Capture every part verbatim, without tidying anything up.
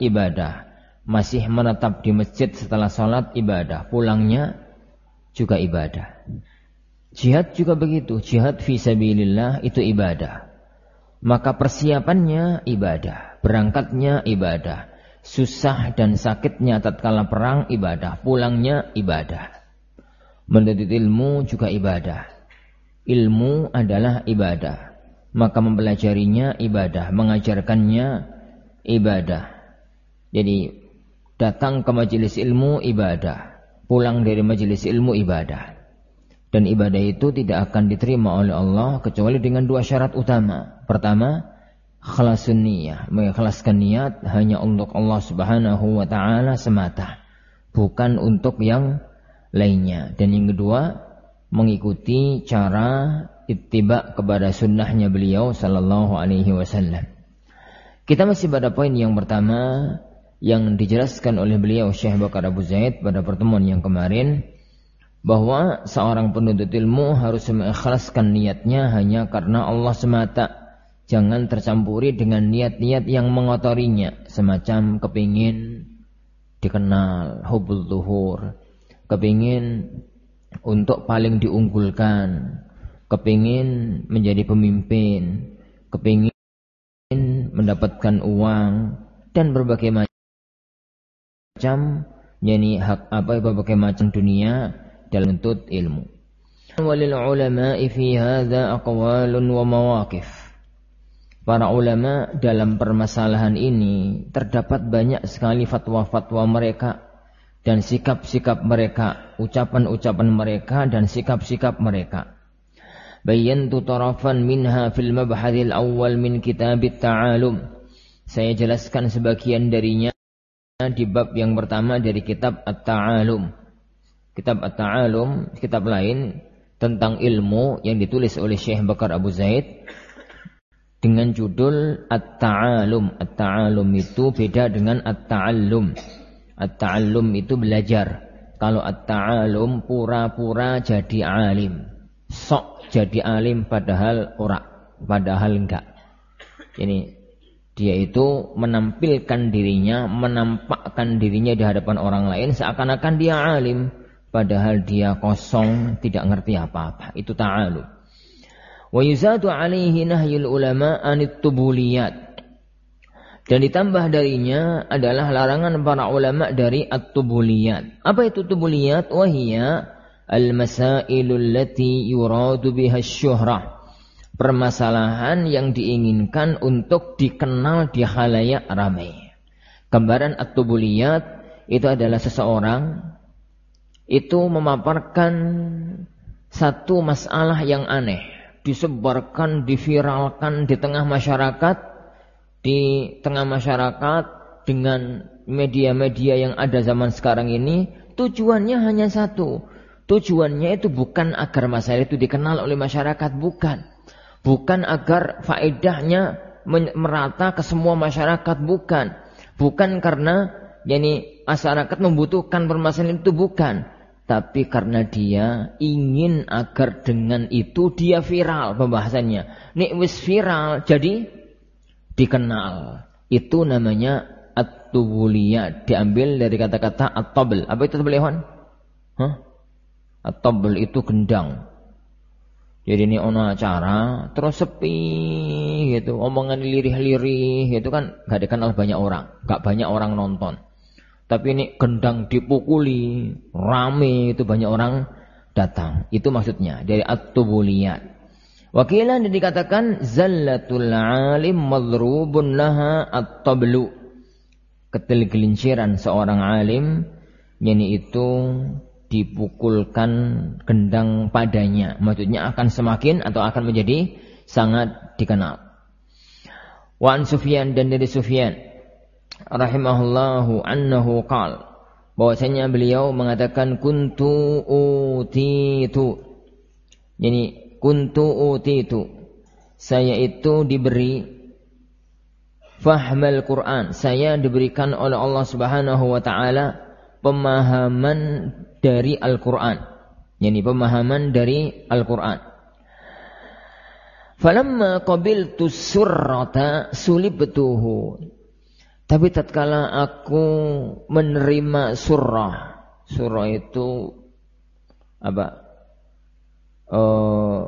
ibadah. Masih menetap di masjid setelah sholat, ibadah. Pulangnya juga ibadah. Jihad juga begitu. Jihad fi sabilillah itu ibadah. Maka persiapannya ibadah. Berangkatnya ibadah. Susah dan sakitnya tatkala perang ibadah. Pulangnya ibadah. Menuntut ilmu juga ibadah. Ilmu adalah ibadah. Maka mempelajarinya ibadah, mengajarkannya ibadah. Jadi datang ke majelis ilmu ibadah, pulang dari majelis ilmu ibadah. Dan ibadah itu tidak akan diterima oleh Allah kecuali dengan dua syarat utama. Pertama, ikhlasun niyah, mengikhlaskan niat hanya untuk Allah Subhanahu wa taala semata, bukan untuk yang lainnya. Dan yang kedua, mengikuti cara ittiba kepada sunnahnya beliau sallallahu alaihi wasallam. Kita masih pada poin yang pertama yang dijelaskan oleh beliau Syekh Bakar Abu Zaid pada pertemuan yang kemarin, bahwa seorang penuntut ilmu harus mengikhlaskan niatnya hanya karena Allah semata. Jangan tercampuri dengan niat-niat yang mengotorinya, semacam kepingin dikenal, hubbul zuhur, kepingin untuk paling diunggulkan, kepingin menjadi pemimpin, kepingin mendapatkan uang, dan berbagai macam, yakni hak apa berbagai macam dunia dalam menuntut ilmu. Walil ulama'i fi hadza aqwalun wa mawaqif. Para ulama dalam permasalahan ini terdapat banyak sekali fatwa-fatwa mereka dan sikap-sikap mereka, ucapan-ucapan mereka dan sikap-sikap mereka. Bayantu tarafan minha fil mabhadil awal min kitabit ta'alum. Saya jelaskan sebagian darinya di bab yang pertama dari kitab At-Ta'alum. Kitab At-Ta'alum, kitab lain tentang ilmu yang ditulis oleh Syekh Bakar Abu Zaid dengan judul At-Ta'alum. At-Ta'alum itu beda dengan At-Ta'allum. At-Ta'allum itu belajar. Kalau At-Ta'alum pura-pura jadi alim, sok jadi alim padahal ora, padahal enggak. Ini dia itu menampilkan dirinya, menampakkan dirinya di hadapan orang lain seakan-akan dia alim, padahal dia kosong, tidak ngerti apa-apa. Itu ta'alum. Wa yuzadu alaihi nahyul ulama anit tubuliyat. Dan ditambah darinya adalah larangan para ulama dari at-tubuliyat. Apa itu tubuliyat? Wahiya al-masailul lati yuradu biha syuhrah. Permasalahan yang diinginkan untuk dikenal di khalayak ramai. Gambaran at-tubuliyat itu adalah seseorang itu memaparkan satu masalah yang aneh, disebarkan, diviralkan di tengah masyarakat, di tengah masyarakat dengan media-media yang ada zaman sekarang ini. Tujuannya hanya satu. Tujuannya itu bukan agar masalah itu dikenal oleh masyarakat, bukan. Bukan agar faedahnya merata ke semua masyarakat, bukan. Bukan karena yani masyarakat membutuhkan permasalahan itu, bukan. Tapi karena dia ingin agar dengan itu dia viral pembahasannya. Nek wis viral jadi dikenal. Itu namanya at-tubuliyat. Diambil dari kata-kata at-tabl. Apa itu tabl, Ikhwan? Hah? At-tabl itu gendang. Jadi ini ono acara terus sepi gitu, omongan lirih-lirih gitu kan, gak dikenal banyak orang, gak banyak orang nonton. Tapi ini gendang dipukuli, rame, itu banyak orang datang. Itu maksudnya dari at-tubuliyat. Wakilan dikatakan zallatul alim madrubun laha at-tablu. Ketergelinciran seorang alim, yani itu dipukulkan gendang padanya. Maksudnya akan semakin atau akan menjadi sangat dikenal. Wa an Sufyan, dan dari Sufyan rahimahullahu annahu qal, bahwasanya beliau mengatakan kuntu utitu. Yani kuntu utitu, saya itu diberi fahmal Quran, saya diberikan oleh Allah Subhanahu wa taala pemahaman dari Al-Quran, yakni pemahaman dari Al-Quran. Falamma qabiltu surrata sulibtuhu. Tapi tatkala aku menerima surah, surah itu apa? Uh,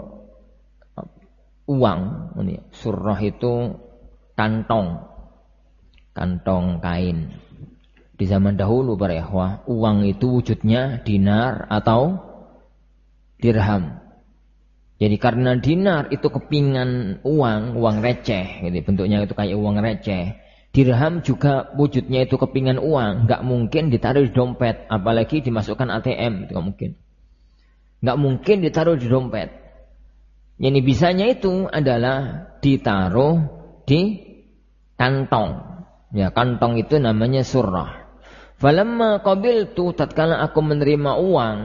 uang, ini surah itu kantong, kantong kain. Di zaman dahulu para ikhwah, uang itu wujudnya dinar atau dirham. Jadi karena dinar itu kepingan uang, uang receh, gitu. Bentuknya itu kayak uang receh. Dirham juga wujudnya itu kepingan uang, nggak mungkin ditaruh di dompet, apalagi dimasukkan A T M, itu nggak mungkin. Nggak mungkin ditaruh di dompet. Yang bisanya itu adalah ditaruh di kantong. Ya, kantong itu namanya surah. Falamma qabiltu, tatkala aku menerima uang,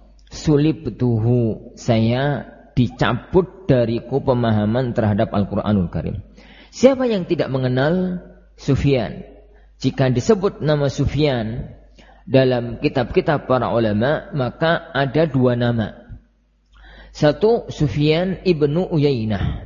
sulibtuhu, saya dicabut dariku pemahaman terhadap Al-Qur'anul Karim. Siapa yang tidak mengenal Sufyan? Jika disebut nama Sufyan dalam kitab-kitab para ulama, maka ada dua nama. Satu Sufyan ibnu Uyainah.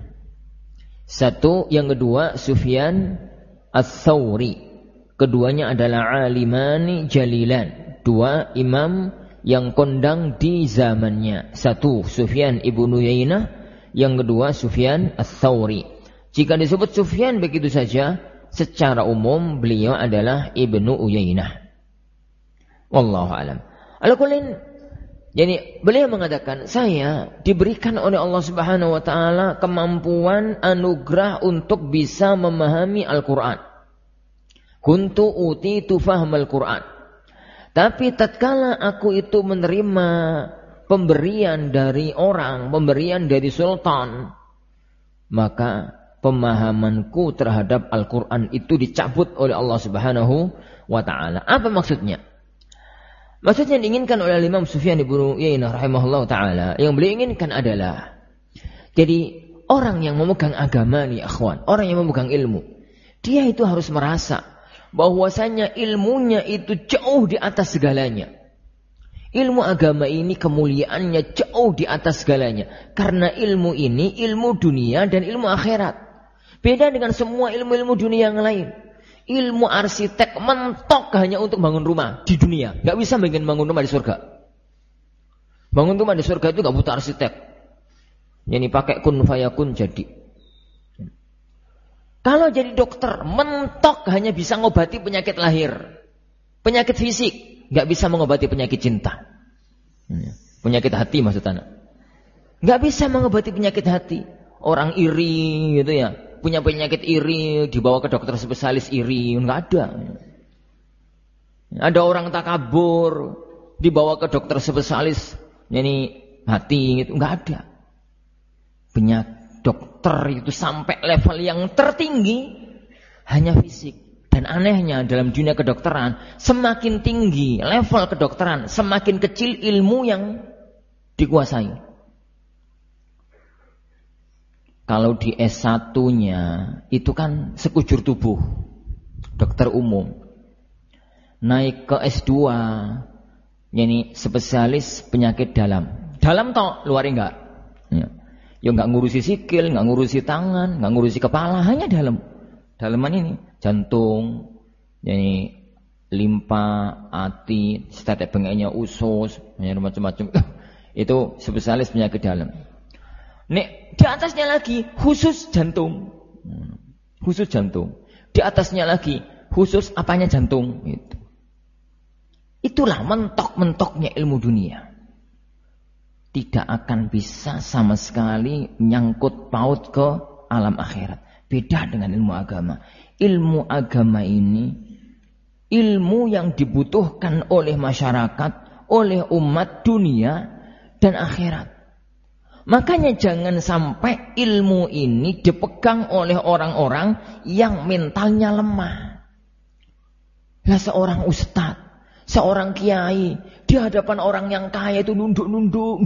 Satu yang kedua Sufyan Ats-Tsauri. Keduanya adalah alimani jalilan. Dua imam yang kondang di zamannya. Satu Sufyan ibnu Uyainah, yang kedua Sufyan Ats-Tsauri. Jika disebut Sufyan begitu saja, secara umum beliau adalah Ibnu Uyainah. Wallahu alam. Al-Qulin, jadi beliau mengatakan, saya diberikan oleh Allah Subhanahu wa taala kemampuan anugerah untuk bisa memahami Al-Qur'an. Kuntu utitu fahmal Qur'an. Tapi tatkala aku itu menerima pemberian dari orang, pemberian dari sultan, maka pemahamanku terhadap Al-Quran itu dicabut oleh Allah Subhanahu wa ta'ala. Apa maksudnya? Maksudnya yang diinginkan oleh Imam Sufyan ibnu Uyainah rahimahullah ta'ala, yang beliau inginkan adalah, jadi orang yang memegang agama nih akhwan, orang yang memegang ilmu, dia itu harus merasa bahwasanya ilmunya itu jauh di atas segalanya. Ilmu agama ini kemuliaannya jauh di atas segalanya. Karena ilmu ini ilmu dunia dan ilmu akhirat. Beda dengan semua ilmu-ilmu dunia yang lain. Ilmu arsitek mentok hanya untuk bangun rumah di dunia. Gak bisa bikin bangun rumah di surga. Bangun rumah di surga itu gak butuh arsitek. Yang pakai kun fayakun jadi. Kalau jadi dokter, mentok hanya bisa ngobati penyakit lahir. Penyakit fisik. Gak bisa mengobati penyakit cinta. Penyakit hati maksudnya. Gak bisa mengobati penyakit hati. Orang iri gitu ya. Punya penyakit iri, dibawa ke dokter spesialis iri, enggak ada. Ada orang takabur, dibawa ke dokter spesialis yani hati gitu, enggak ada. Penyakit dokter itu sampai level yang tertinggi hanya fisik. Dan anehnya dalam dunia kedokteran, semakin tinggi level kedokteran, semakin kecil ilmu yang dikuasai. Kalau di S satu-nya itu kan sekujur tubuh, dokter umum. Naik ke S dua, yani spesialis penyakit dalam. Dalam toh, luar enggak. Ya, ya enggak ngurusi sikil, enggak ngurusi tangan, enggak ngurusi kepala, hanya dalam. Dalaman ini, jantung, yani limpa, hati, tetek bengeknya usus, macam-macam. Itu spesialis penyakit dalam. Nek di atasnya lagi khusus jantung, khusus jantung. Di atasnya lagi khusus apanya jantung. Itu. Itulah mentok-mentoknya ilmu dunia. Tidak akan bisa sama sekali nyangkut paut ke alam akhirat. Beda dengan ilmu agama. Ilmu agama ini ilmu yang dibutuhkan oleh masyarakat, oleh umat dunia dan akhirat. Makanya jangan sampai ilmu ini dipegang oleh orang-orang yang mentalnya lemah. Lah seorang ustaz, seorang kiai, di hadapan orang yang kaya itu nunduk-nunduk.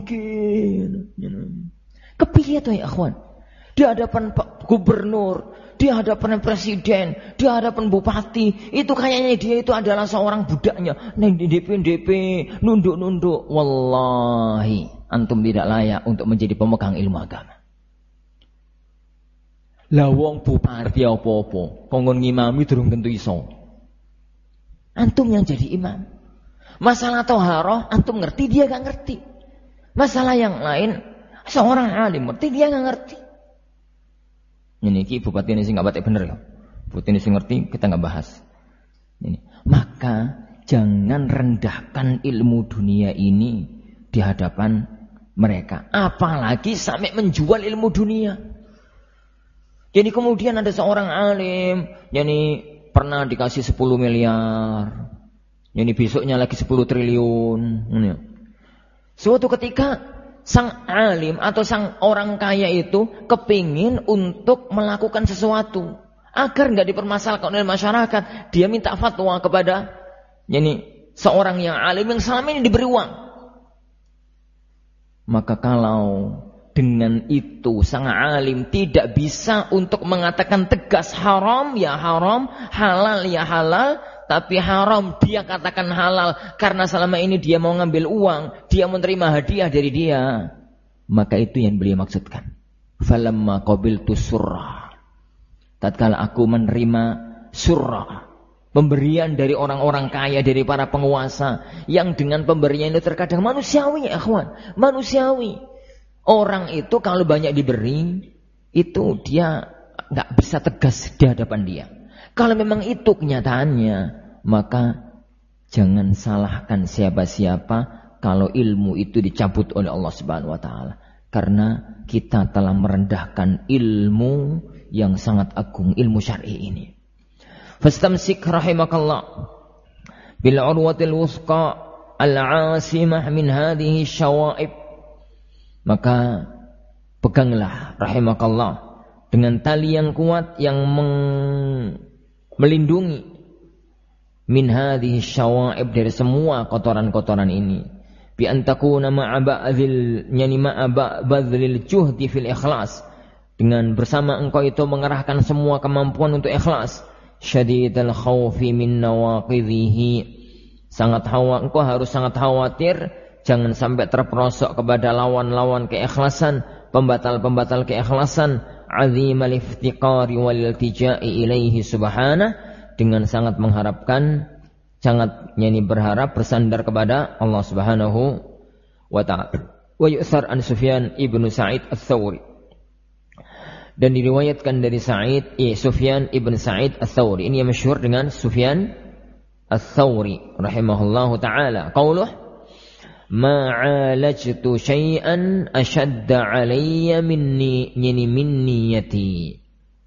Kepiye to ya akhwan? Di hadapan Pak Gubernur, di hadapan Presiden, di hadapan Bupati, itu kayaknya dia itu adalah seorang budaknya. Neng di D P D P, nunduk-nunduk. Wallahi, antum tidak layak untuk menjadi pemegang ilmu agama. Lah wong bupati apa-apa, kongkon ngimami durung tentu iso. antum yang jadi imam. Masalah toharoh antum ngerti, dia gak ngerti. Masalah yang lain seorang alim ngerti, dia gak ngerti. Ini ki bupati ini sih gak batik bener ya. Bupati ini sih ngerti, kita gak bahas. Ini. Maka jangan rendahkan ilmu dunia ini di hadapan mereka. Apalagi sampai menjual ilmu dunia. Jadi kemudian ada seorang alim, yani pernah dikasih sepuluh miliar. Yani besoknya lagi sepuluh triliun. Ini. Suatu ketika sang alim atau sang orang kaya itu kepingin untuk melakukan sesuatu agar nggak dipermasalahkan oleh masyarakat. Dia minta fatwa kepada yani seorang yang alim yang selama ini diberi uang. Maka kalau dengan itu sang alim tidak bisa untuk mengatakan tegas haram ya haram, halal ya halal, tapi haram dia katakan halal karena selama ini dia mau ngambil uang, dia menerima hadiah dari dia. Maka itu yang beliau maksudkan. Falamma qabiltu surrah. Tatkala aku menerima surrah, pemberian dari orang-orang kaya, dari para penguasa yang dengan pemberian itu terkadang manusiawi ya akhwan, manusiawi. Orang itu kalau banyak diberi, itu dia nggak bisa tegas di hadapan dia. Kalau memang itu kenyataannya, maka jangan salahkan siapa-siapa kalau ilmu itu dicabut oleh Allah Subhanahu wa taala. Karena kita telah merendahkan ilmu yang sangat agung, ilmu syar'i ini. Fastamsik rahimakallah bil urwatil wusqa al-'asimah min hadhihi syawaib. Maka peganglah rahimakallah dengan tali yang kuat yang meng- melindungi min hadhihi syawaib dari semua kotoran-kotoran ini. Bi an takuna ma'a ba'dhil yani ma'a ba'dhil juhdi fil ikhlas, dengan bersama engkau itu mengerahkan semua kemampuan untuk ikhlas. Syadidal khawfi min nawaqidhihi, sangat khawatir, engkau harus sangat khawatir jangan sampai terperosok kepada lawan-lawan keikhlasan, pembatal-pembatal keikhlasan. Azimal iftiqari wal iltija'i ilaihi subhanahu, dengan sangat mengharapkan, sangat yani berharap bersandar kepada Allah Subhanahu wa ta'ala. Wa yu'thar an Sufyan ibnu Sa'id ats-Tsauri, dan diriwayatkan dari Sa'id eh, Sufyan ibn Sa'id ats-Tsauri. Ini yang masyhur dengan Sufyan ats-Tsauri rahimahullahu ta'ala. Qauluh ma 'alajtu syai'an ashadda 'alayya minni yani min niyyati.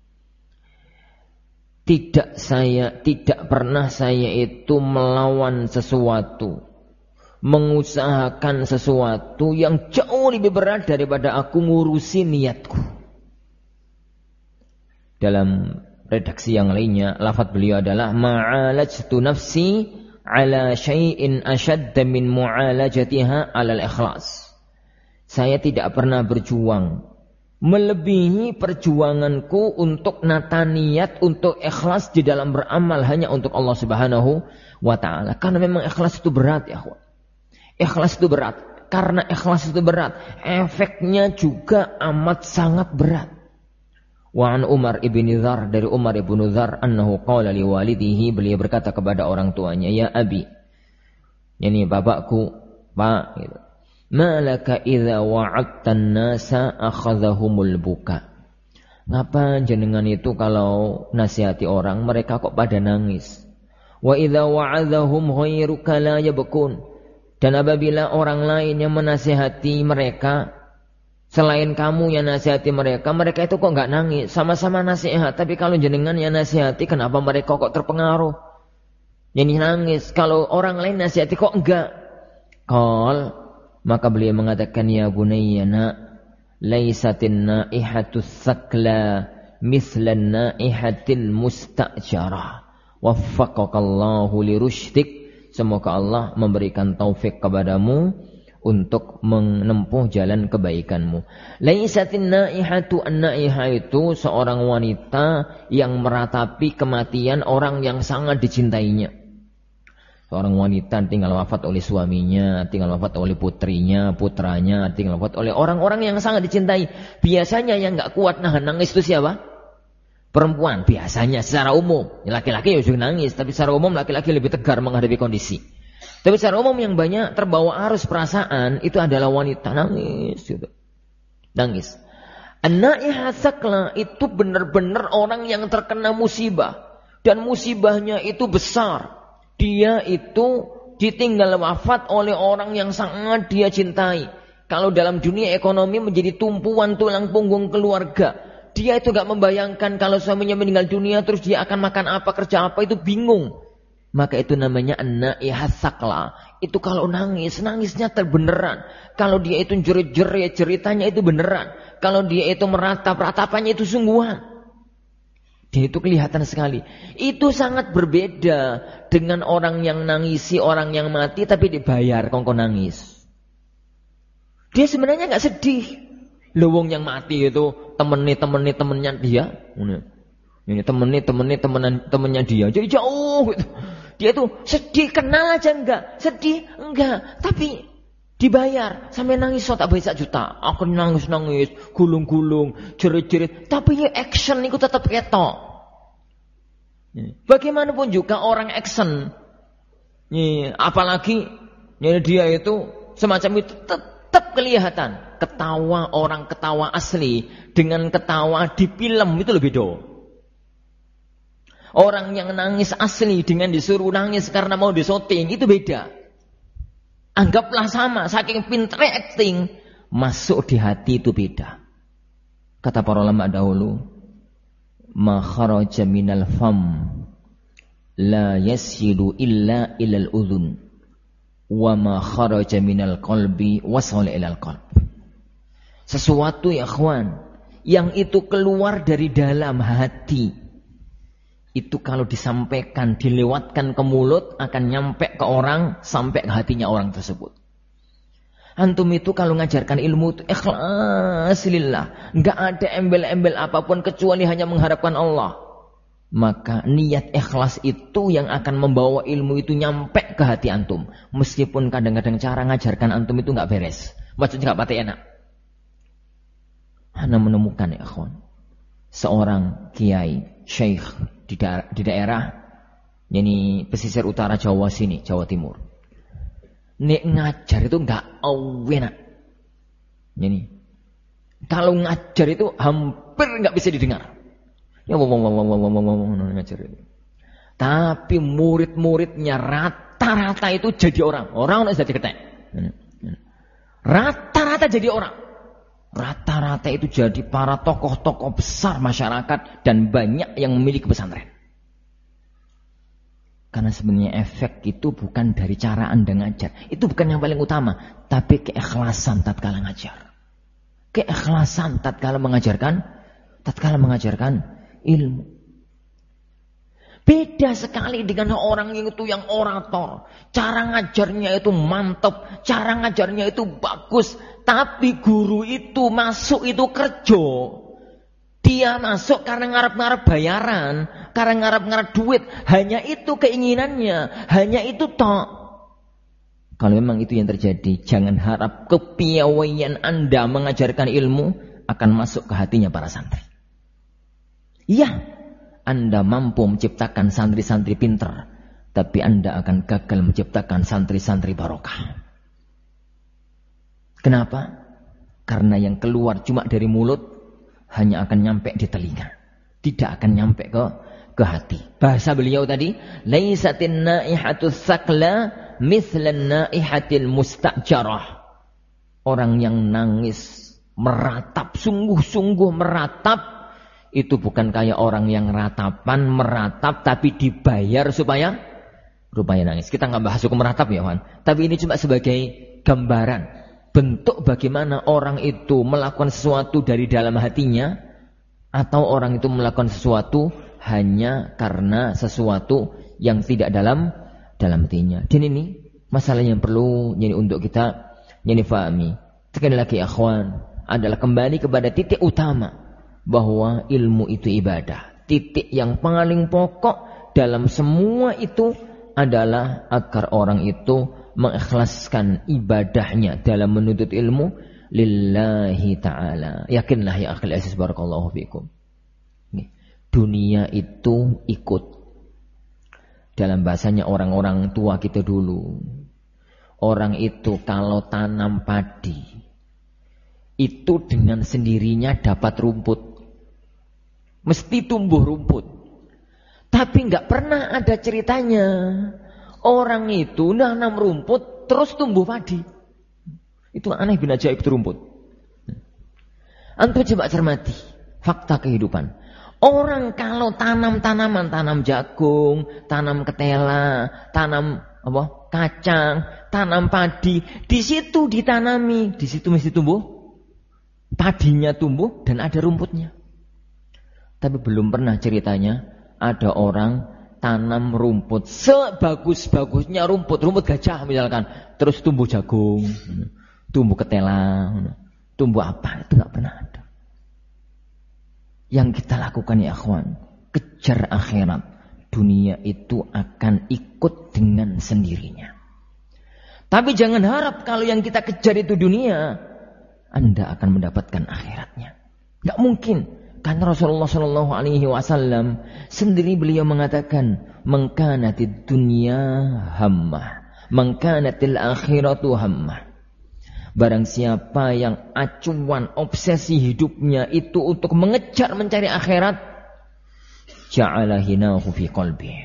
Tidak saya tidak pernah saya itu melawan sesuatu, mengusahakan sesuatu yang jauh lebih berat daripada aku ngurusi niatku. Dalam redaksi yang lainnya, lafaz beliau adalah ma'alajtu nafsi ala syai'in ashadda min mu'alajatiha alal ikhlas. Saya tidak pernah berjuang melebihi perjuanganku untuk nata niat, untuk ikhlas di dalam beramal hanya untuk Allah Subhanahu wa ta'ala. Karena memang ikhlas itu berat ya. Ikhlas itu berat. Karena ikhlas itu berat, efeknya juga amat sangat berat. Wa an Umar ibn Dzar, dari Umar ibn Dzar, annahu qala li walidihi, beliau berkata kepada orang tuanya, ya abi, yani bapakku, pak, gitu. Ma laka idza wa'adtan nasa akhadhahumul buka. Ngapa jenengan itu kalau nasihati orang mereka kok pada nangis? Wa idza wa'adhahum ghairuka la yabkun. Dan apabila orang lain yang menasihati mereka selain kamu yang nasihati mereka, mereka itu kok enggak nangis, sama-sama nasihat. Tapi kalau jenengan yang nasihati, kenapa mereka kok terpengaruh? Jadi nangis. Kalau orang lain nasihati kok enggak? Qal, maka beliau mengatakan, ya bunayyana laisatin naihatus sakla mislan naihatil musta'jarah. Waffaqakallahu lirusydik. Semoga Allah memberikan taufik kepadamu untuk menempuh jalan kebaikanmu. Laisatin naihatu, an-naihah itu seorang wanita yang meratapi kematian orang yang sangat dicintainya. Seorang wanita tinggal wafat oleh suaminya, tinggal wafat oleh putrinya, putranya, tinggal wafat oleh orang-orang yang sangat dicintai. Biasanya yang enggak kuat nahan nangis itu siapa? Perempuan biasanya secara umum, laki-laki ya juga nangis, tapi secara umum laki-laki lebih tegar menghadapi kondisi. Tapi secara umum yang banyak terbawa arus perasaan itu adalah wanita, nangis gitu. Nangis. An-na'iha sakla itu benar-benar orang yang terkena musibah, dan musibahnya itu besar. Dia itu ditinggal wafat oleh orang yang sangat dia cintai. Kalau dalam dunia ekonomi menjadi tumpuan tulang punggung keluarga. Dia itu gak membayangkan kalau suaminya meninggal dunia terus dia akan makan apa, kerja apa, itu bingung. Maka itu namanya an-na'iha sakla. Itu kalau nangis, nangisnya terbeneran. Kalau dia itu jerit-jerit, ceritanya itu beneran. Kalau dia itu meratap, ratapannya itu sungguhan. Dan itu kelihatan sekali. Itu sangat berbeda dengan orang yang nangisi orang yang mati tapi dibayar kongko nangis. Dia sebenarnya gak sedih. Lewong yang mati itu temennya temennya temennya dia, ini temennya temennya temenan temennya dia, jadi jauh gitu. Dia tuh sedih, kenal aja enggak, sedih enggak, tapi dibayar sampai nangis so tak bisa juta, aku nangis nangis, gulung gulung, jerit jerit, tapi ya action itu tetap ketok. Bagaimanapun juga orang action, nih, apalagi nih dia itu semacam itu tetap kelihatan. Ketawa orang ketawa asli dengan ketawa di film itu lebih do. Orang yang nangis asli dengan disuruh nangis karena mau disyuting itu beda. Anggaplah sama, saking pintar acting, masuk di hati itu beda. Kata para ulama dahulu, ma kharaja minal fam la yasilu illa ilal udhun wa ma kharaja minal qalbi wasala ilal qalb. Sesuatu ya kawan, yang itu keluar dari dalam hati, itu kalau disampaikan, dilewatkan ke mulut, akan nyampe ke orang, sampai ke hatinya orang tersebut. Antum itu kalau ngajarkan ilmu itu ikhlas lillah, nggak ada embel-embel apapun kecuali hanya mengharapkan Allah. Maka niat ikhlas itu yang akan membawa ilmu itu nyampe ke hati antum. Meskipun kadang-kadang cara ngajarkan antum itu nggak beres, maksudnya nggak pati enak. Anda menemukan ya kawan, seorang kiai, syekh di, da- di daerah, yani pesisir utara Jawa sini, Jawa Timur. Nek ngajar itu nggak enak. Yani kalau ngajar itu hampir nggak bisa didengar. Ya ngomong ngomong ngomong ngomong ngajar itu. Tapi murid-muridnya rata-rata itu jadi orang, orang udah jadi ketek. Rata-rata jadi orang. Rata-rata itu jadi para tokoh-tokoh besar masyarakat dan banyak yang memiliki pesantren. Karena sebenarnya efek itu bukan dari cara Anda ngajar. Itu bukan yang paling utama, tapi keikhlasan tatkala ngajar. Keikhlasan tatkala mengajarkan, tatkala mengajarkan ilmu. Beda sekali dengan orang yang itu yang orator. Cara ngajarnya itu mantap, cara ngajarnya itu bagus. Tapi guru itu masuk itu kerja. Dia masuk karena ngarep-ngarep bayaran, karena ngarep-ngarep duit. Hanya itu keinginannya, hanya itu tok. Kalau memang itu yang terjadi, jangan harap kepiawaian Anda mengajarkan ilmu akan masuk ke hatinya para santri. Iya, Anda mampu menciptakan santri-santri pintar, tapi Anda akan gagal menciptakan santri-santri barokah. Kenapa? Karena yang keluar cuma dari mulut hanya akan nyampe di telinga, tidak akan nyampe ke ke hati. Bahasa beliau tadi, laisatin naihatus sakla mithlan naihatil mustajarah. Orang yang nangis meratap, sungguh-sungguh meratap, itu bukan kayak orang yang ratapan meratap tapi dibayar supaya rupanya nangis. Kita nggak bahas hukum meratap ya Wan, tapi ini cuma sebagai gambaran. Bentuk bagaimana orang itu melakukan sesuatu dari dalam hatinya, atau orang itu melakukan sesuatu hanya karena sesuatu yang tidak dalam dalam hatinya. Dan ini masalah yang perlu jadi untuk kita jadi fahami. Sekali lagi akhwan, adalah kembali kepada titik utama bahwa ilmu itu ibadah. Titik yang paling pokok dalam semua itu adalah agar orang itu mengikhlaskan ibadahnya dalam menuntut ilmu lillahi ta'ala. Yakinlah ya akhil aziz barakallahu fikum. dunia itu ikut. Dalam bahasanya orang-orang tua kita dulu, orang itu kalau tanam padi, itu dengan sendirinya dapat rumput. Mesti tumbuh rumput. Tapi nggak pernah ada ceritanya orang itu nanam rumput terus tumbuh padi. Itu aneh bin ajaib itu rumput. Antum coba cermati fakta kehidupan. Orang kalau tanam tanaman, tanam jagung, tanam ketela, tanam apa? Kacang, tanam padi, di situ ditanami, di situ mesti tumbuh, padinya tumbuh dan ada rumputnya. Tapi belum pernah ceritanya ada orang tanam rumput sebagus-bagusnya rumput, rumput gajah misalkan, terus tumbuh jagung, tumbuh ketela, tumbuh apa, itu nggak pernah ada. Yang kita lakukan ya akhwan, kejar akhirat. Dunia itu akan ikut dengan sendirinya. Tapi jangan harap kalau yang kita kejar itu dunia, Anda akan mendapatkan akhiratnya. Gak mungkin. Karena Rasulullah Shallallahu Alaihi Wasallam sendiri beliau mengatakan, "Mengkanatid dunya hammah, mengkanatil akhiratu hammah." Barang siapa yang acuan obsesi hidupnya itu untuk mengejar mencari akhirat, ja'ala hinahu fi qalbihi.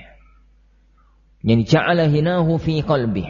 Yani ja'ala hinahu fi qalbihi.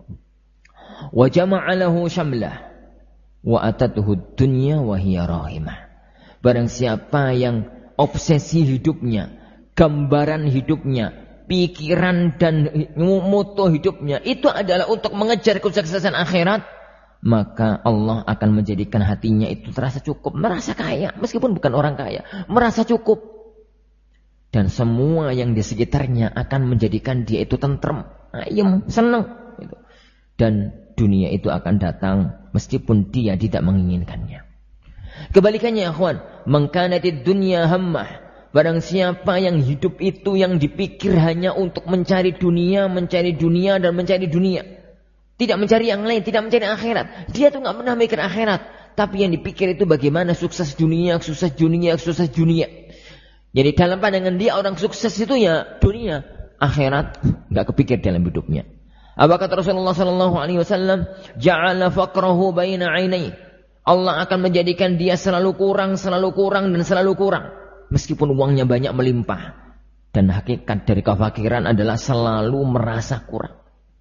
Wa jama'a lahu syamlah wa atatuhu dunya wa hiya rahimah. Barang siapa yang obsesi hidupnya, gambaran hidupnya, pikiran dan moto hidupnya itu adalah untuk mengejar kesuksesan akhirat, maka Allah akan menjadikan hatinya itu terasa cukup, merasa kaya, meskipun bukan orang kaya, merasa cukup. Dan semua yang di sekitarnya akan menjadikan dia itu tentrem, ayem, senang. Dan dunia itu akan datang meskipun dia tidak menginginkannya. Kebalikannya ya akhwan, mengkanatid dunya hammah. Barang siapa yang hidup itu yang dipikir hanya untuk mencari dunia, mencari dunia dan mencari dunia. Tidak mencari yang lain, tidak mencari akhirat. Dia tuh gak pernah mikir akhirat. Tapi yang dipikir itu bagaimana sukses dunia, sukses dunia, sukses dunia. Jadi dalam pandangan dia orang sukses itu ya dunia. Akhirat gak kepikir dalam hidupnya. Apa kata Rasulullah Sallallahu Alaihi Wasallam? Ja'ala faqrahu baina ainai. Allah akan menjadikan dia selalu kurang, selalu kurang dan selalu kurang. Meskipun uangnya banyak melimpah. Dan hakikat dari kefakiran adalah selalu merasa kurang.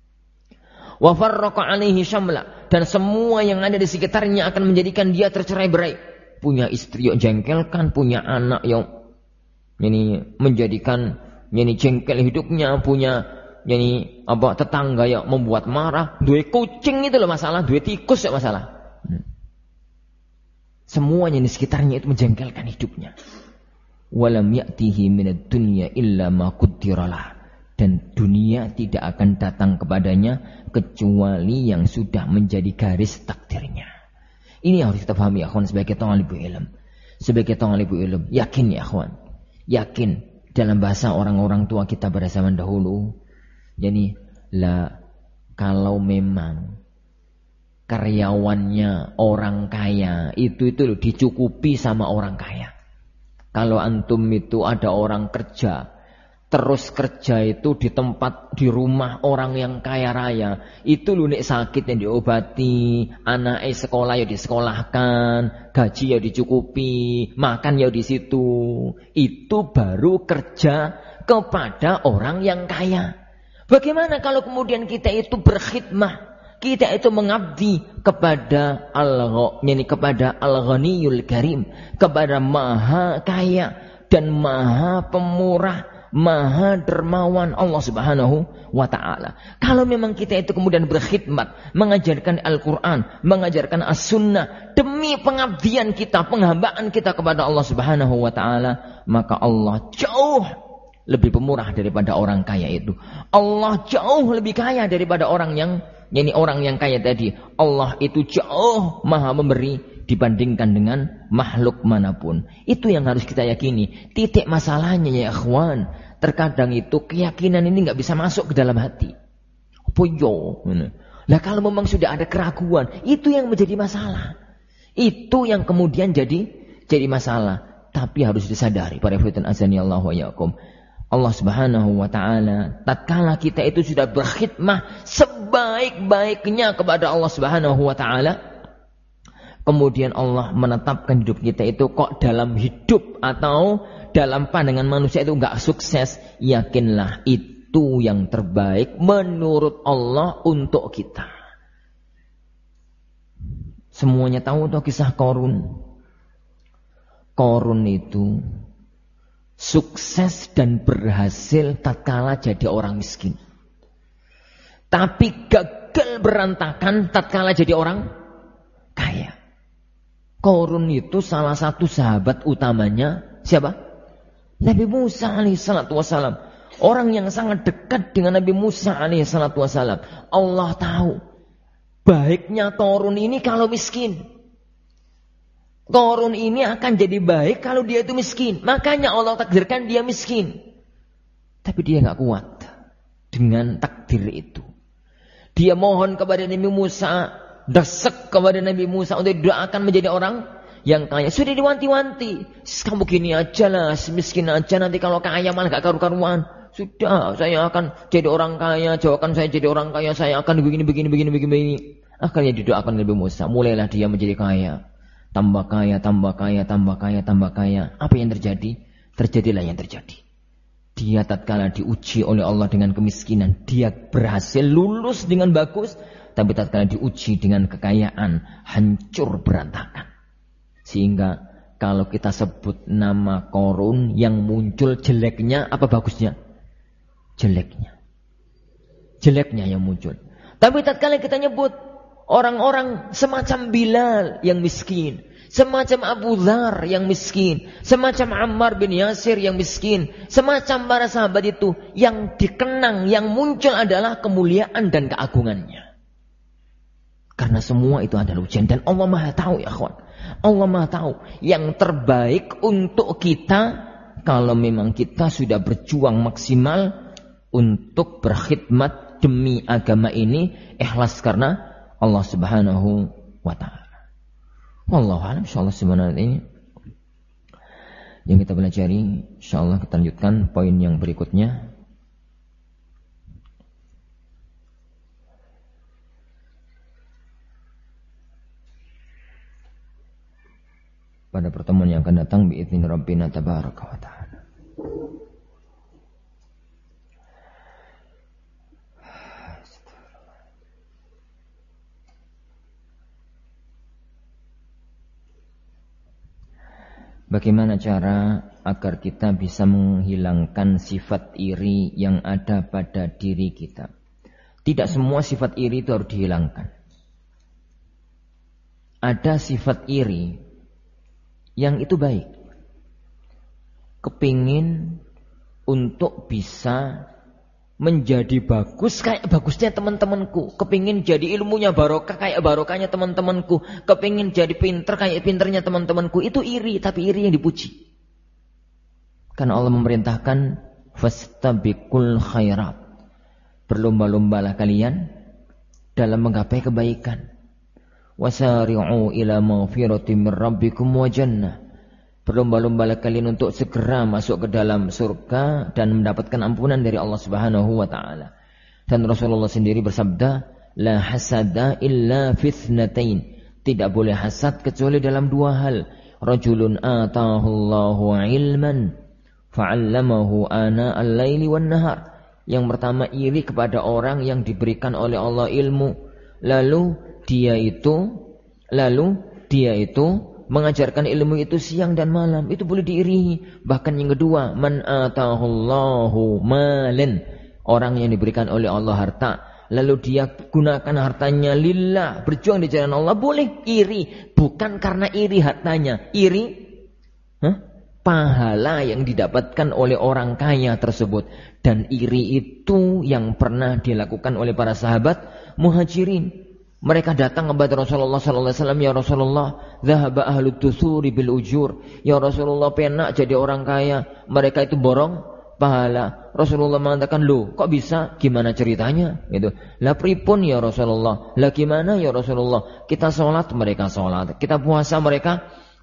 Wa farraqa alaihi syamla, dan semua yang ada di sekitarnya akan menjadikan dia tercerai-berai. Punya istri yang jengkelkan, punya anak yang ini menjadikan ini jengkel hidupnya, punya ini apa tetangga yang membuat marah, duwe kucing itu loh masalah, duwe tikus ya masalah. Hmm. Semuanya di sekitarnya itu menjengkelkan hidupnya. Walam ya'tihi minad dunya illa ma qaddaralah. Dan dunia tidak akan datang kepadanya kecuali yang sudah menjadi garis takdirnya. Ini yang harus kita pahami ya akhwan sebagai talibul ilm. Sebagai talibul ilm, yakin ya akhwan. Yakin dalam bahasa orang-orang tua kita pada zaman dahulu. Jadi lah kalau memang karyawannya orang kaya itu itu loh dicukupi sama orang kaya. Kalau antum itu ada orang kerja, terus kerja itu di tempat di rumah orang yang kaya raya, itu loh nek sakit yang diobati, anaknya sekolah ya disekolahkan, gaji ya dicukupi, makan ya di situ. Itu baru kerja kepada orang yang kaya. Bagaimana kalau kemudian kita itu berkhidmah? Kita itu mengabdi kepada Allah, yani kepada Al-Ghaniyul Karim, kepada Maha Kaya dan Maha Pemurah, Maha Dermawan Allah Subhanahu wa Ta'ala. Kalau memang kita itu kemudian berkhidmat, mengajarkan Al-Quran, mengajarkan As-Sunnah, demi pengabdian kita, penghambaan kita kepada Allah Subhanahu wa Ta'ala, maka Allah jauh lebih pemurah daripada orang kaya itu. Allah jauh lebih kaya daripada orang yang Jadi orang yang kaya tadi. Allah itu jauh maha memberi dibandingkan dengan makhluk manapun. Itu yang harus kita yakini. Titik masalahnya ya ikhwan, terkadang itu keyakinan ini gak bisa masuk ke dalam hati. Apa yo? Nah kalau memang sudah ada keraguan, itu yang menjadi masalah. Itu yang kemudian jadi jadi masalah. Tapi harus disadari para ikhwatan azanillahu wa iyyakum, Allah Subhanahu wa taala tatkala kita itu sudah berkhidmah sebaik-baiknya kepada Allah Subhanahu wa taala, kemudian Allah menetapkan hidup kita itu kok dalam hidup atau dalam pandangan manusia itu enggak sukses, yakinlah itu yang terbaik menurut Allah untuk kita. Semuanya tahu tuh kisah Qarun. Qarun itu sukses dan berhasil tatkala jadi orang miskin. Tapi gagal berantakan tatkala jadi orang kaya. Qarun itu salah satu sahabat utamanya siapa? Nabi Musa alaihissalatu wassalam. Orang yang sangat dekat dengan Nabi Musa alaihissalatu wassalam. Allah tahu baiknya Qarun ini kalau miskin. Qarun ini akan jadi baik kalau dia itu miskin. Makanya Allah takdirkan dia miskin. Tapi dia gak kuat dengan takdir itu. Dia mohon kepada Nabi Musa, desek kepada Nabi Musa untuk didoakan menjadi orang yang kaya. Sudah diwanti-wanti, kamu gini aja lah, miskin aja, nanti kalau kaya malah gak karu-karuan. Sudah, saya akan jadi orang kaya, jauhkan saya jadi orang kaya, saya akan begini, begini, begini, begini, begini. Akhirnya didoakan Nabi Musa, mulailah dia menjadi kaya. Tambah kaya, tambah kaya, tambah kaya, tambah kaya. Apa yang terjadi? Terjadilah yang terjadi. Dia tatkala diuji oleh Allah dengan kemiskinan, dia berhasil lulus dengan bagus. Tapi tatkala diuji dengan kekayaan, hancur berantakan. Sehingga kalau kita sebut nama Qarun, yang muncul jeleknya apa bagusnya? Jeleknya. Jeleknya yang muncul. Tapi tatkala kita nyebut orang-orang semacam Bilal yang miskin, semacam Abu Dzar yang miskin, semacam Ammar bin Yasir yang miskin, semacam para sahabat itu, yang dikenang, yang muncul adalah kemuliaan dan keagungannya. Karena semua itu adalah ujian. Dan Allah Maha tahu ya kawan. Allah Maha tahu yang terbaik untuk kita kalau memang kita sudah berjuang maksimal untuk berkhidmat demi agama ini, ikhlas karena Allah Subhanahu wa ta'ala. Wallahu a'lam. Insyaallah sebenarnya ini yang kita pelajari. Insyaallah kita lanjutkan poin yang berikutnya. Pada pertemuan yang akan datang biizni Rabbina tabaraka wa ta'ala. Bagaimana cara agar kita bisa menghilangkan sifat iri yang ada pada diri kita? Tidak semua sifat iri itu harus dihilangkan. Ada sifat iri yang itu baik. Kepingin untuk bisa menjadi bagus kayak bagusnya teman-temanku. Kepingin jadi ilmunya barokah kayak barokahnya teman-temanku. Kepingin jadi pinter kayak pinternya teman-temanku. Itu iri, tapi iri yang dipuji. Karena Allah memerintahkan fastabiqul khairat. Berlomba-lombalah kalian dalam menggapai kebaikan. Wasari'u ila maghfiratin min rabbikum wa jannah. Berlomba-lombalah kalian untuk segera masuk ke dalam surga dan mendapatkan ampunan dari Allah Subhanahu wa ta'ala. Dan Rasulullah sendiri bersabda, la hasada illa fitnatain. Tidak boleh hasad kecuali dalam dua hal. Rajulun atahu Allahu ilman fa'allamahu ana al-laili wan nahar. Yang pertama, iri kepada orang yang diberikan oleh Allah ilmu, lalu dia itu lalu dia itu mengajarkan ilmu itu siang dan malam. Itu boleh diiri. Bahkan yang kedua, man atahullahu malan. Orang yang diberikan oleh Allah harta, lalu dia gunakan hartanya lillah, berjuang di jalan Allah, boleh iri. Bukan karena iri hartanya, iri huh? pahala yang didapatkan oleh orang kaya tersebut. Dan iri itu yang pernah dilakukan oleh para sahabat muhajirin. Mereka datang kepada Rasulullah sallallahu alaihi wasallam, ya Rasulullah, dhahaba ahlut dusuri bil ujur. Ya Rasulullah, penak jadi orang kaya, mereka itu borong pahala. Rasulullah mengatakan, "Loh, kok bisa? Gimana ceritanya?" Gitu. "Lah pripun ya Rasulullah?" "Lah gimana ya Rasulullah? Kita salat, mereka salat. Kita puasa, mereka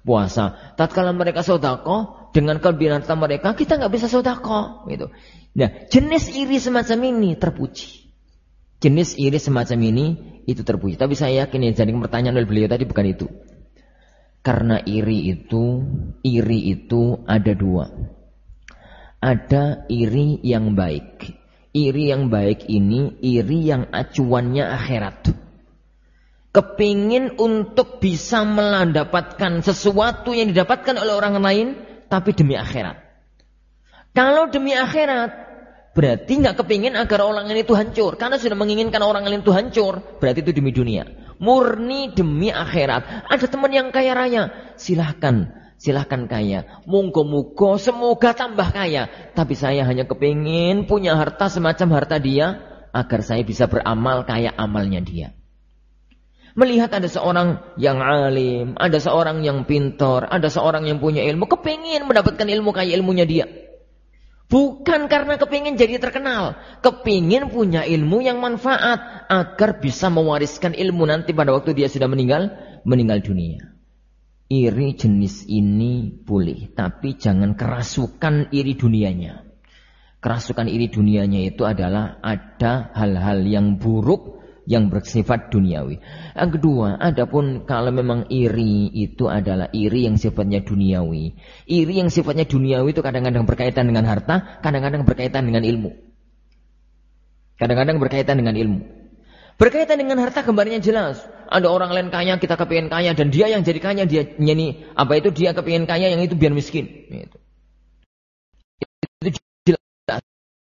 puasa. Tatkala mereka sedekah dengan kelebihan harta mereka, kita nggak bisa sedekah. Gitu. Nah, jenis iri semacam ini terpuji. Jenis iri semacam ini itu terpuji. Tapi saya yakin ya, jadi pertanyaan oleh beliau tadi bukan itu. Karena iri itu, iri itu ada dua. Ada iri yang baik. Iri yang baik ini, iri yang acuannya akhirat. Kepingin untuk bisa mendapatkan sesuatu yang didapatkan oleh orang lain, tapi demi akhirat. Kalau demi akhirat, berarti nggak kepingin agar orang lain itu hancur. Karena sudah menginginkan orang lain itu hancur, berarti itu demi dunia. Murni demi akhirat. Ada teman yang kaya raya, silahkan, silahkan kaya. Monggo-monggo, semoga tambah kaya. Tapi saya hanya kepingin punya harta semacam harta dia, agar saya bisa beramal kayak amalnya dia. Melihat ada seorang yang alim, ada seorang yang pintar, ada seorang yang punya ilmu, kepingin mendapatkan ilmu kayak ilmunya dia. Bukan karena kepingin jadi terkenal, kepingin punya ilmu yang manfaat agar bisa mewariskan ilmu nanti pada waktu dia sudah meninggal, meninggal dunia. Iri jenis ini boleh, tapi jangan kerasukan iri dunianya. Kerasukan iri dunianya itu adalah ada hal-hal yang buruk yang bersifat duniawi. Yang kedua, adapun kalau memang iri itu adalah iri yang sifatnya duniawi. Iri yang sifatnya duniawi itu kadang-kadang berkaitan dengan harta, kadang-kadang berkaitan dengan ilmu. Kadang-kadang berkaitan dengan ilmu. Berkaitan dengan harta gambarnya jelas. Ada orang lain kaya, kita kepingin kaya, dan dia yang jadi kaya, dia nyanyi apa itu dia kepingin kaya, yang itu biar miskin. Itu, itu jelas.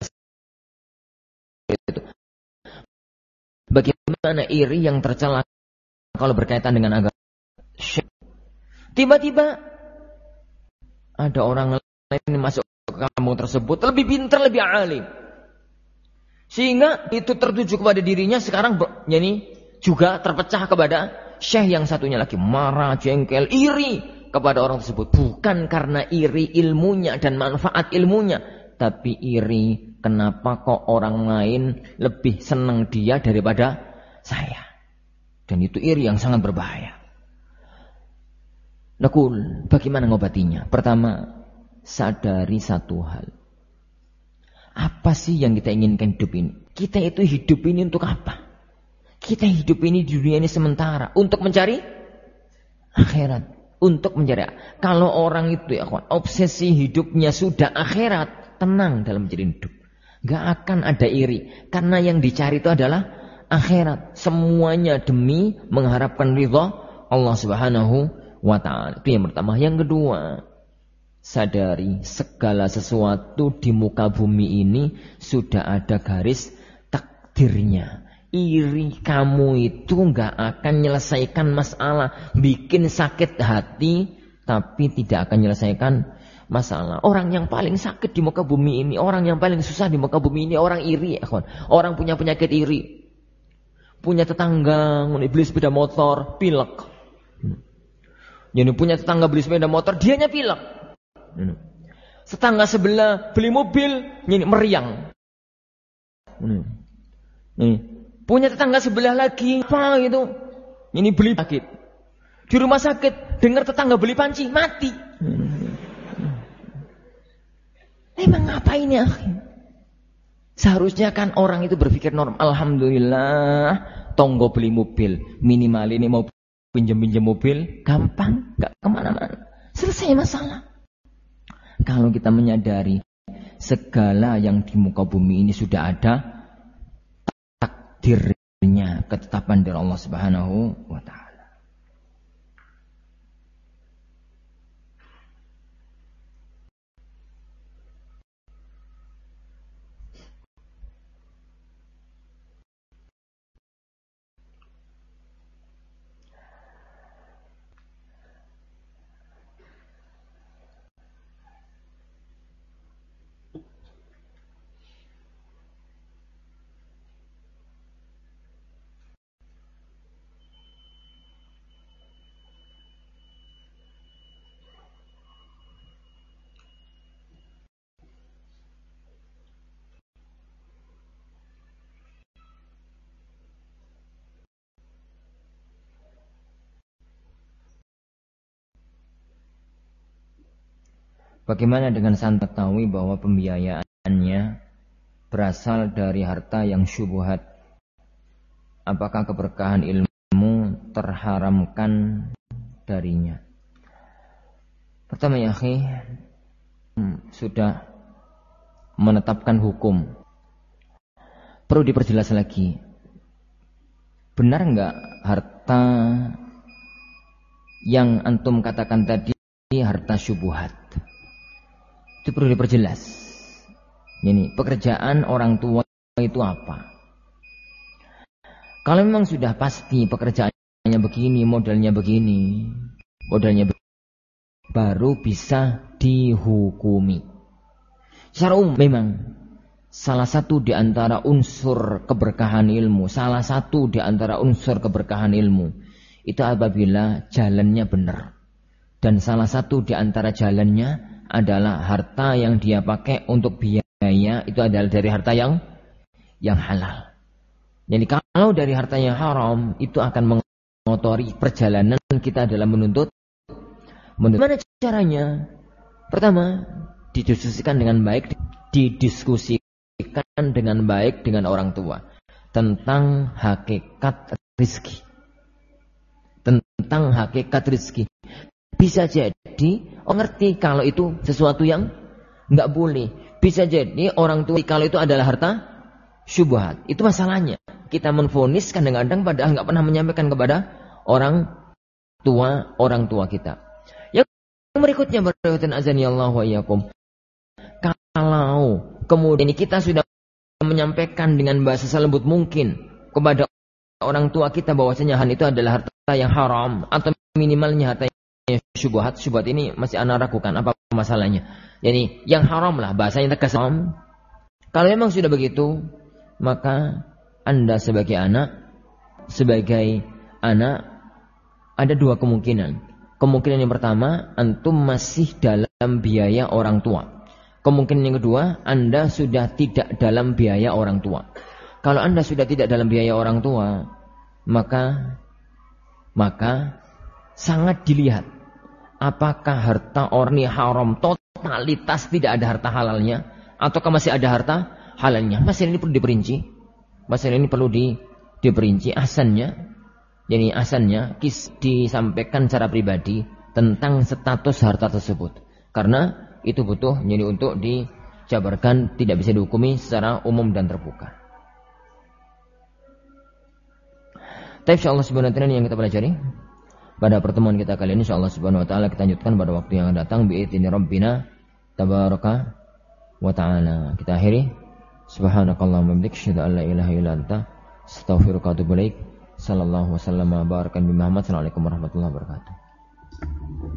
Itu. Bagaimana iri yang tercela kalau berkaitan dengan agama? Tiba-tiba ada orang lain yang masuk ke kampung tersebut lebih pintar, lebih alim, sehingga itu tertuju kepada dirinya. Sekarang jadi juga terpecah kepada syekh yang satunya lagi, marah, jengkel, iri kepada orang tersebut. Bukan karena iri ilmunya dan manfaat ilmunya, tapi iri kenapa kok orang lain lebih senang dia daripada saya. Dan itu iri yang sangat berbahaya. Nakul, bagaimana ngobatinya? Pertama, sadari satu hal. Apa sih yang kita inginkan hidup ini? Kita itu hidup ini untuk apa? Kita hidup ini di dunia ini sementara. Untuk mencari akhirat. Untuk mencari. Kalau orang itu ya kawan, obsesi hidupnya sudah akhirat, tenang dalam menjadi hidup. Gak akan ada iri. Karena yang dicari itu adalah akhirat. Semuanya demi mengharapkan ridha Allah subhanahu wa ta'ala. Itu yang pertama. Yang kedua, sadari segala sesuatu di muka bumi ini sudah ada garis takdirnya. Iri kamu itu gak akan menyelesaikan masalah. Bikin sakit hati, tapi tidak akan menyelesaikan masalah. Orang yang paling sakit di muka bumi ini, orang yang paling susah di muka bumi ini, orang iri. Orang punya penyakit iri. Punya tetangga beli sepeda motor, pilek. Jadi punya tetangga beli sepeda motor, dianya pilek. Tetangga sebelah beli mobil, ini meriang. Nih. Punya tetangga sebelah lagi, apa gitu? Ini beli sakit. Di rumah sakit, dengar tetangga beli panci, mati. Emang ngapain ya? Seharusnya kan orang itu berpikir normal. Alhamdulillah, tonggo beli mobil. Minimal ini mau pinjam-pinjam mobil, gampang, gak kemana-mana. Selesai masalah. Kalau kita menyadari segala yang di muka bumi ini sudah ada takdirnya, ketetapan dari Allah Subhanahu wa ta'ala. Bagaimana dengan santai tahu bahwa pembiayaannya berasal dari harta yang syubhat? Apakah keberkahan ilmu terharamkan darinya? Pertama ya akhi, sudah menetapkan hukum. Perlu diperjelas lagi. Benar enggak harta yang antum katakan tadi harta syubhat? Itu perlu diperjelas. Ini pekerjaan orang tua itu apa? Kalau memang sudah pasti pekerjaannya begini, modelnya begini, modelnya begini, baru bisa dihukumi. Secara umum memang salah satu di antara unsur keberkahan ilmu, salah satu di antara unsur keberkahan ilmu itu apabila jalannya benar. Dan salah satu di antara jalannya adalah harta yang dia pakai untuk biaya itu adalah dari harta yang yang halal. Jadi kalau dari harta yang haram itu akan mengotori perjalanan kita dalam menuntut. menuntut. Bagaimana caranya? Pertama, didiskusikan dengan baik, didiskusikan dengan baik dengan orang tua tentang hakikat rezeki. Tentang hakikat rezeki. Bisa jadi orang ngerti kalau itu sesuatu yang nggak boleh. Bisa jadi orang tua kalau itu adalah harta syubhat. Itu masalahnya. Kita menvonis kadang-kadang padahal nggak pernah menyampaikan kepada orang tua orang tua kita. Yang berikutnya berikutnya azani Allah wa iyyakum. Kalau kemudian kita sudah menyampaikan dengan bahasa selembut mungkin kepada orang tua kita bahwasanya han itu adalah harta yang haram atau minimalnya harta syubhat, syubhat ini masih anda ragukan apa masalahnya. Jadi yang haram lah bahasanya tegas haram. Kalau memang sudah begitu, maka anda sebagai anak, sebagai anak ada dua kemungkinan. Kemungkinan yang pertama, antum masih dalam biaya orang tua. Kemungkinan yang kedua, anda sudah tidak dalam biaya orang tua. Kalau anda sudah tidak dalam biaya orang tua, maka maka sangat dilihat apakah harta orni haram totalitas tidak ada harta halalnya, ataukah masih ada harta halalnya. Masalah ini perlu diperinci. Masalah ini perlu di, diperinci asannya. Jadi asannya kis, disampaikan secara pribadi tentang status harta tersebut. Karena itu butuh jadi untuk dijabarkan, tidak bisa dihukumi secara umum dan terbuka. Tapi insyaallah subhanahu wa ta'ala yang kita pelajari pada pertemuan kita kali ini, insyaallah subhanahu wa ta'ala kita lanjutkan pada waktu yang akan datang bi'idzni rabbina tabaraka wa ta'ala. Kita akhiri subhanakallahumma wa bihamdika asyhadu an la ilaha illa anta astaghfiruka wa atubu ilaik. Sallallahu wasallam wa barakan bi Muhammad. Assalamualaikum warahmatullahi wabarakatuh.